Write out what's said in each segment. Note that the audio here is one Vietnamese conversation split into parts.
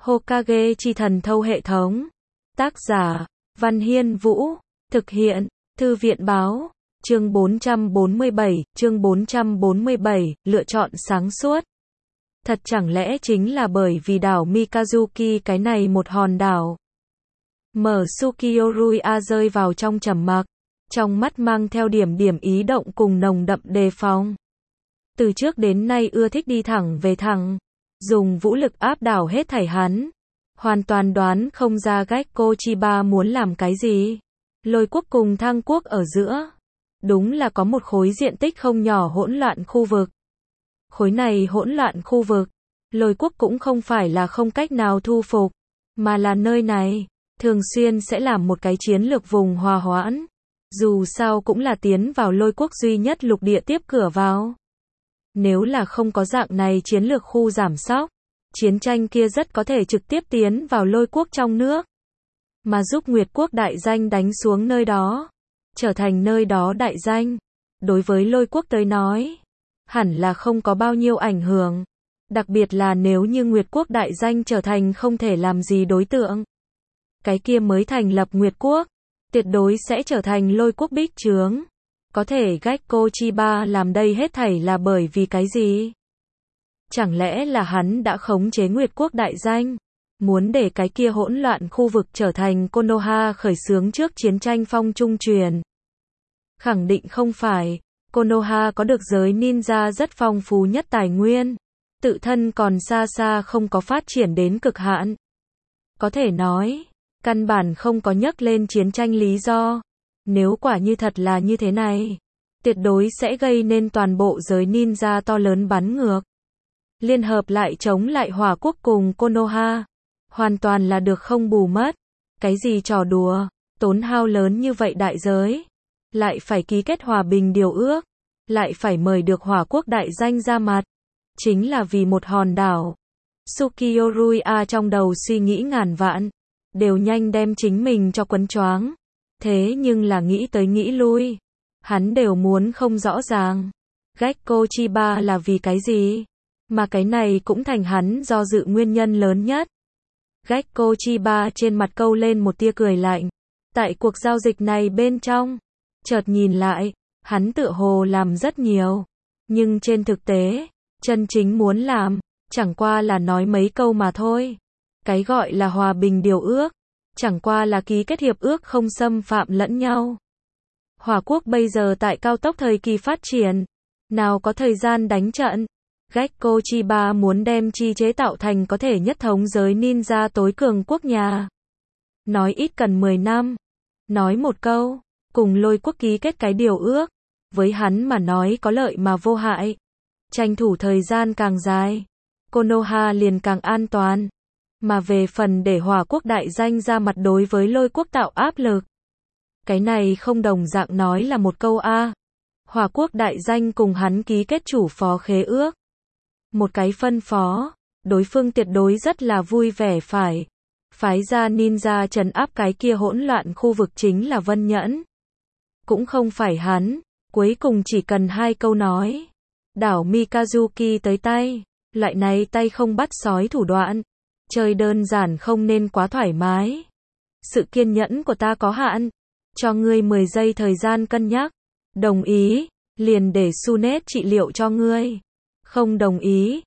Hokage chi thần thâu hệ thống. Tác giả, Văn Hiên Vũ. Thực hiện, Thư viện báo. Chương 447, lựa chọn sáng suốt. Thật chẳng lẽ chính là bởi vì đảo Mikazuki cái này một hòn đảo. Sukiyoruya rơi vào trong trầm mặc, trong mắt mang theo điểm ý động cùng nồng đậm đề phòng. Từ trước đến nay ưa thích đi thẳng về thẳng, dùng vũ lực áp đảo hết thảy hắn. Hoàn toàn đoán không ra Gekko Chiba muốn làm cái gì. Lôi quốc cùng Thang quốc ở giữa, đúng là có một khối diện tích không nhỏ hỗn loạn khu vực. Khối này hỗn loạn khu vực, Lôi quốc cũng không phải là không cách nào thu phục, mà là nơi này thường xuyên sẽ làm một cái chiến lược vùng hòa hoãn. Dù sao cũng là tiến vào Lôi quốc duy nhất lục địa tiếp cửa vào. Nếu là không có dạng này chiến lược khu giảm sóc, chiến tranh kia rất có thể trực tiếp tiến vào Lôi quốc trong nước, mà giúp Nguyệt quốc đại danh đánh xuống nơi đó, trở thành nơi đó đại danh. Đối với Lôi quốc tới nói, hẳn là không có bao nhiêu ảnh hưởng, đặc biệt là nếu như Nguyệt quốc đại danh trở thành không thể làm gì đối tượng. Cái kia mới thành lập Nguyệt quốc, tuyệt đối sẽ trở thành Lôi quốc bích trướng. Có thể Gekko Chiba làm đây hết thảy là bởi vì cái gì? Chẳng lẽ là hắn đã khống chế Nguyệt quốc đại danh, muốn để cái kia hỗn loạn khu vực trở thành Konoha khởi xướng trước chiến tranh phong trung truyền? Khẳng định không phải. Konoha có được giới ninja rất phong phú nhất tài nguyên, tự thân còn xa xa không có phát triển đến cực hạn. Có thể nói, căn bản không có nhắc lên chiến tranh lý do. Nếu quả như thật là như thế này, tuyệt đối sẽ gây nên toàn bộ giới ninja to lớn bắn ngược. Liên hợp lại chống lại Hỏa quốc cùng Konoha, hoàn toàn là được không bù mất. Cái gì trò đùa, tốn hao lớn như vậy đại giới, lại phải ký kết hòa bình điều ước, lại phải mời được Hỏa quốc đại danh ra mặt, chính là vì một hòn đảo. Sukiyoruya trong đầu suy nghĩ ngàn vạn, đều nhanh đem chính mình cho quấn choáng. Thế nhưng là nghĩ tới nghĩ lui, hắn đều muốn không rõ ràng. Gekko Chiba là vì cái gì? Mà cái này cũng thành hắn do dự nguyên nhân lớn nhất. Gekko Chiba trên mặt câu lên một tia cười lạnh. Tại cuộc giao dịch này bên trong, chợt nhìn lại, hắn tựa hồ làm rất nhiều. Nhưng trên thực tế, chân chính muốn làm, chẳng qua là nói mấy câu mà thôi. Cái gọi là hòa bình điều ước, chẳng qua là ký kết hiệp ước không xâm phạm lẫn nhau. Hỏa quốc bây giờ tại cao tốc thời kỳ phát triển, nào có thời gian đánh trận. Gekko Chiba muốn đem chi chế tạo thành có thể nhất thống giới ninja tối cường quốc nhà. Nói ít cần 10 năm. Nói một câu, cùng Lôi quốc ký kết cái điều ước, với hắn mà nói có lợi mà vô hại. Tranh thủ thời gian càng dài, Konoha liền càng an toàn. Mà về phần để Hỏa quốc đại danh ra mặt đối với Lôi quốc tạo áp lực, cái này không đồng dạng nói là một câu a. Hỏa quốc đại danh cùng hắn ký kết chủ phó khế ước. Một cái phân phó, đối phương tuyệt đối rất là vui vẻ phải. Phái ra ninja trấn áp cái kia hỗn loạn khu vực chính là Vân Nhẫn. Cũng không phải hắn, cuối cùng chỉ cần 2 câu nói. Đảo Mikazuki tới tay, loại này tay không bắt sói thủ đoạn. Chơi đơn giản không nên quá thoải mái. Sự kiên nhẫn của ta có hạn. Cho ngươi 10 giây thời gian cân nhắc. Đồng ý, liền để Sunet trị liệu cho ngươi. Không đồng ý,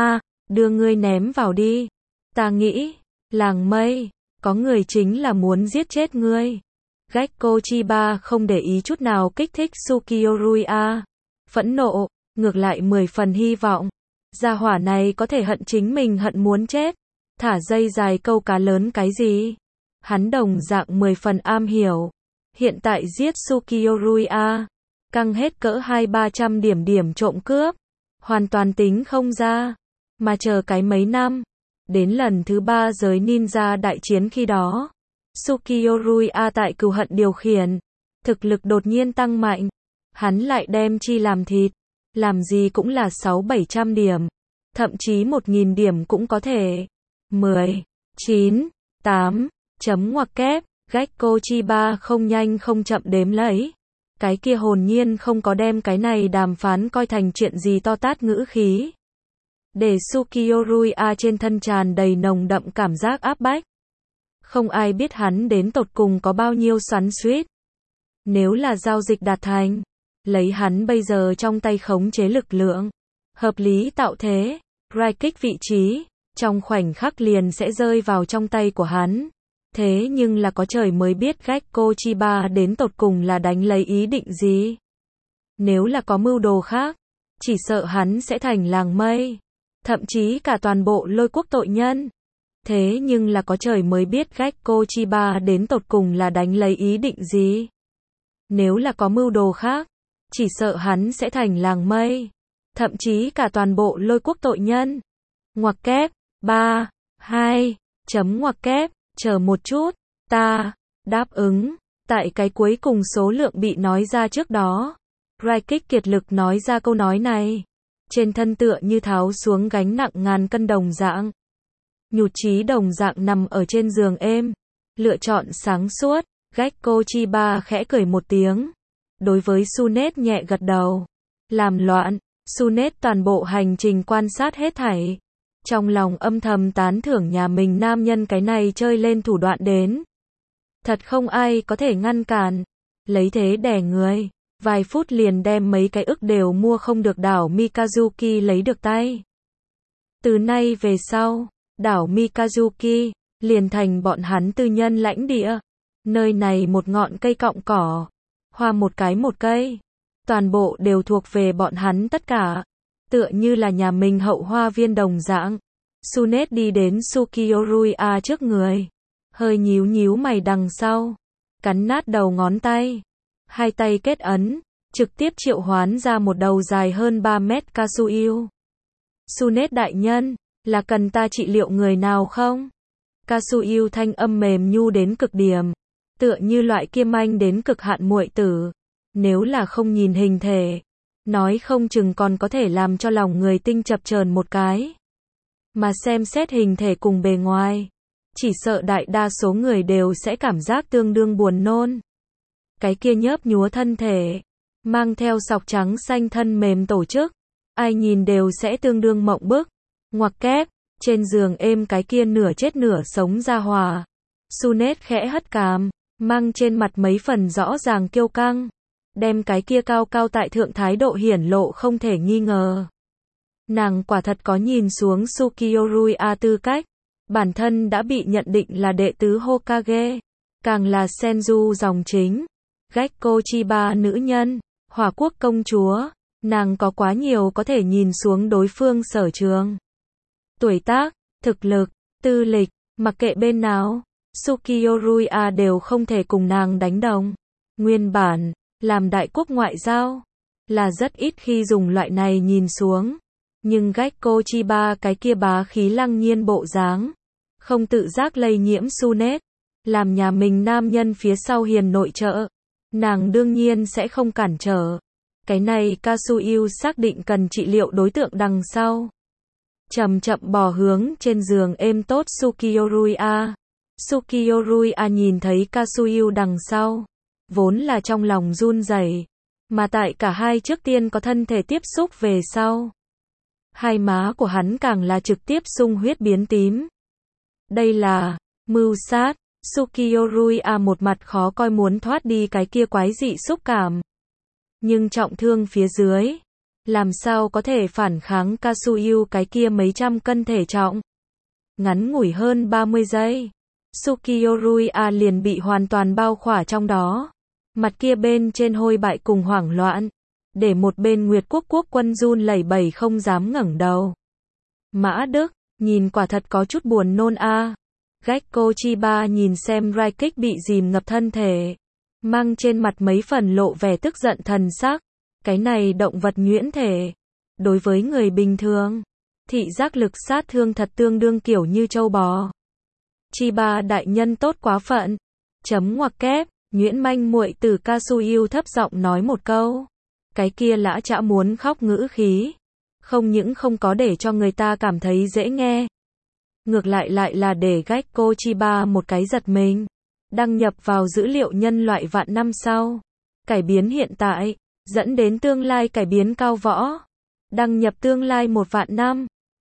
đưa ngươi ném vào đi. Ta nghĩ, làng mây, có người chính là muốn giết chết ngươi. Gekko Chiba không để ý chút nào kích thích Sukiyoruya. Phẫn nộ, ngược lại 10 phần hy vọng. Gia hỏa này có thể hận chính mình hận muốn chết. Thả dây dài câu cá lớn cái gì? Hắn đồng dạng 10 phần am hiểu. Hiện tại giết Sukiyoruya, căng hết cỡ 200-300 điểm trộm cướp, hoàn toàn tính không ra. Mà chờ cái mấy năm, đến lần thứ 3 giới ninja đại chiến khi đó, Sukiyoruya tại cừu hận điều khiển, thực lực đột nhiên tăng mạnh, hắn lại đem chi làm thịt, làm gì cũng là 600-700 điểm, thậm chí 1000 điểm cũng có thể. 10, 9, 8, chấm ngoặc kép, Gekko Chiba không nhanh không chậm đếm lấy. Cái kia hồn nhiên không có đem cái này đàm phán coi thành chuyện gì to tát ngữ khí. để Sukiyo Ruia trên thân tràn đầy nồng đậm cảm giác áp bách. Không ai biết hắn đến tột cùng có bao nhiêu xoắn xuýt. Nếu là giao dịch đạt thành, lấy hắn bây giờ trong tay khống chế lực lượng, hợp lý tạo thế, right kích vị trí, trong khoảnh khắc liền sẽ rơi vào trong tay của hắn. Thế nhưng là có trời mới biết Gekko Chiba đến tột cùng là đánh lấy ý định gì. Nếu là có mưu đồ khác, chỉ sợ hắn sẽ thành làng mây, thậm chí cả toàn bộ lôi quốc tội nhân. Thế nhưng là có trời mới biết Gekko Chiba đến tột cùng là đánh lấy ý định gì. Nếu là có mưu đồ khác, chỉ sợ hắn sẽ thành làng mây, thậm chí cả toàn bộ lôi quốc tội nhân. Ngoặc kép, 3, 2, ngoặc kép, chờ một chút, ta, đáp ứng, tại cái cuối cùng số lượng bị nói ra trước đó. Raikik kiệt lực nói ra câu nói này, trên thân tựa như tháo xuống gánh nặng ngàn cân đồng dạng. Nhụt chí đồng dạng nằm ở trên giường êm, lựa chọn sáng suốt. Gekko Chiba khẽ cười một tiếng, đối với Sunet nhẹ gật đầu. Làm loạn, Sunet toàn bộ hành trình quan sát hết thảy, trong lòng âm thầm tán thưởng nhà mình nam nhân cái này chơi lên thủ đoạn đến. Thật không ai có thể ngăn cản, lấy thế đè người, vài phút liền đem mấy cái ức đều mua không được đảo Mikazuki lấy được tay. Từ nay về sau, đảo Mikazuki liền thành bọn hắn tư nhân lãnh địa. Nơi này một ngọn cây cọng cỏ, hoa một cây, toàn bộ đều thuộc về bọn hắn tất cả, tựa như là nhà mình hậu hoa viên đồng dạng. Sunet đi đến Sukiyo Ruia trước người, hơi nhíu nhíu mày đằng sau, cắn nát đầu ngón tay, hai tay kết ấn, trực tiếp triệu hoán ra một đầu dài hơn 3 mét Kasuyu. Sunet đại nhân, là cần ta trị liệu người nào không? Kasuyu thanh âm mềm nhu đến cực điểm, tựa như loại kia manh đến cực hạn muội tử. Nếu là không nhìn hình thể, nói không chừng còn có thể làm cho lòng người tinh chập chờn một cái. Mà xem xét hình thể cùng bề ngoài, chỉ sợ đại đa số người đều sẽ cảm giác tương đương buồn nôn. Cái kia nhớp nhúa thân thể, mang theo sọc trắng xanh thân mềm tổ chức, ai nhìn đều sẽ tương đương mộng bức. Ngoặc kép, trên giường êm cái kia nửa chết nửa sống ra hòa. Sunet khẽ hất cằm, mang trên mặt mấy phần rõ ràng kiêu căng, đem cái kia cao cao tại thượng thái độ hiển lộ không thể nghi ngờ. Nàng quả thật có nhìn xuống Sukiyo Ruia tư cách, bản thân đã bị nhận định là đệ tứ Hokage, càng là Senju dòng chính, Gekko Chiba nữ nhân, Hỏa Quốc công chúa, nàng có quá nhiều có thể nhìn xuống đối phương sở trường. Tuổi tác, thực lực, tư lịch, mặc kệ bên nào, Sukiyo Ruia đều không thể cùng nàng đánh đồng. Nguyên bản, làm đại quốc ngoại giao, là rất ít khi dùng loại này nhìn xuống. Nhưng Gekko Chiba cái kia bá khí lăng nhiên bộ dáng, không tự giác lây nhiễm Sunet, làm nhà mình nam nhân phía sau hiền nội trợ. Nàng đương nhiên sẽ không cản trở. Cái này Kasuyu xác định cần trị liệu đối tượng đằng sau. Chậm chậm bò hướng trên giường êm tốt Sukiyo Ruia. Sukiyo Ruia nhìn thấy Kasuyu đằng sau, vốn là trong lòng run rẩy, mà tại cả hai trước tiên có thân thể tiếp xúc về sau, hai má của hắn càng là trực tiếp sung huyết biến tím. Đây là mưu sát. Sukiyo Ruia một mặt khó coi muốn thoát đi cái kia quái dị xúc cảm, nhưng trọng thương phía dưới, làm sao có thể phản kháng Kasuyu cái kia mấy trăm cân thể trọng. Ngắn ngủi hơn 30 giây, Sukiyo Ruia liền bị hoàn toàn bao khỏa trong đó. Mặt kia bên trên hôi bại cùng hoảng loạn, để một bên Nguyệt Quốc quốc quân run lẩy bẩy không dám ngẩng đầu. Mã Đức, nhìn quả thật có chút buồn nôn a. Gekko Chiba nhìn xem Raikik bị dìm ngập thân thể, mang trên mặt mấy phần lộ vẻ tức giận thần sắc. Cái này động vật nhuyễn thể, đối với người bình thường, thị giác lực sát thương thật tương đương kiểu như trâu bò. Chiba đại nhân tốt quá phận. Ngoặc kép, nhuyễn manh muội tử Kasuyu thấp giọng nói một câu. Cái kia lã chã muốn khóc ngữ khí, không những không có để cho người ta cảm thấy dễ nghe, ngược lại là để Gekko Chiba một cái giật mình. Đăng nhập vào dữ liệu nhân loại vạn năm sau, cải biến hiện tại, dẫn đến tương lai cải biến cao võ. Đăng nhập tương lai 1 vạn năm.